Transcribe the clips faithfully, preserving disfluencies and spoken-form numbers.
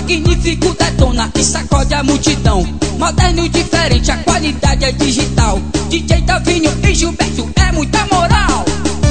magnífico detona e sacode a multidão. Moderno diferente, a qualidade é digital. D J Tavinho e Gilberto é muita moral.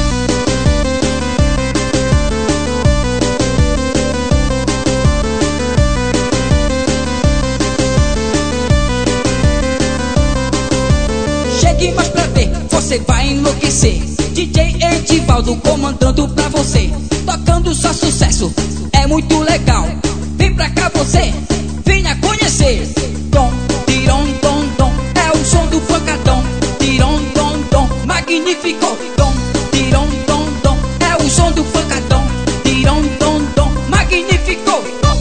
Chegue mais pra ver, você vai enlouquecer. D J Edivaldo comandando pra você, tocando só sucesso, é muito legal. Vem pra cá você, venha conhecer. Dom, tirom, dom, dom, é o som do funkadão. Tirom, dom, dom, magnífico. Dom, tirom, dom, dom, é o som do funkadão. Tirom, dom, dom, magnífico.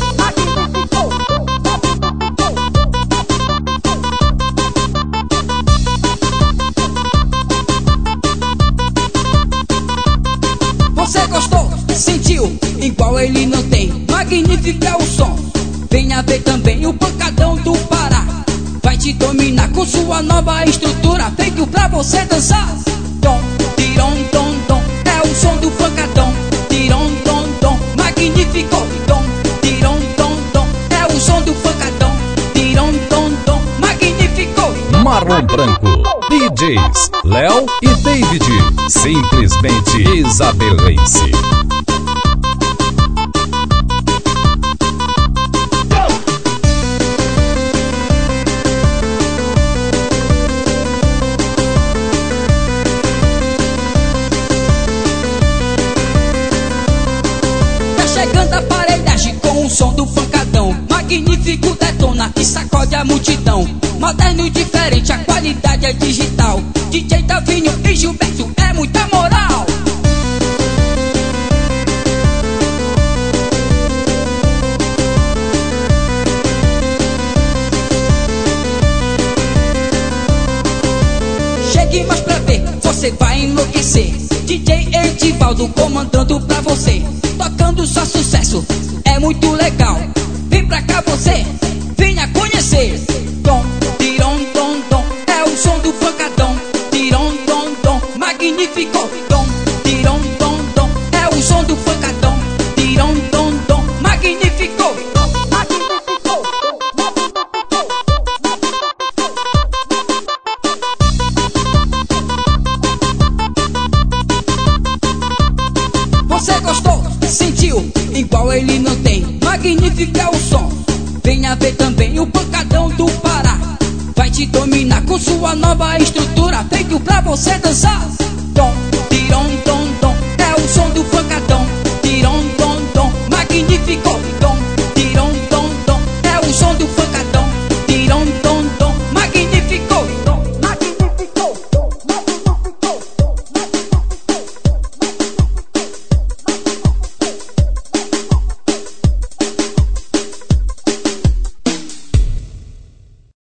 Você gostou? Sentiu? Igual ele não tem. Magnífico é o som. Venha ver também o pancadão do Pará. Vai te dominar com sua nova estrutura, feito pra você dançar. Dom, tirom, dom, dom, é o som do pancadão. Tirom, dom, dom, magnífico. Dom, tirom, dom, dom, é o som do pancadão. Tirom, dom, dom, magnífico. Marrom Branco, D Js Léo e David, simplesmente isabelense. Chegando a aparelhagem com o som do funkadão. Magnífico detona e sacode a multidão. Moderno diferente, a qualidade é digital. D J Tavinho e Gilberto é muita moral. Chegue mais pra ver, você vai enlouquecer. D J Edivaldo comandando pra você, tocando só sucesso, é muito legal. Vem pra cá você, venha conhecer. Dom, tirom, dom, dom, é o som do funkadão. Tirom, dom, dom, magnífico. Dom, tirom, dom, dom, é o som do funkadão. Tirom, dom, dom, magnífico. Você gostou? Sentiu? Igual ele não tem. Magnífico é o som. Venha ver também o pancadão do Pará. Vai te dominar com sua nova estrutura, feito pra você dançar.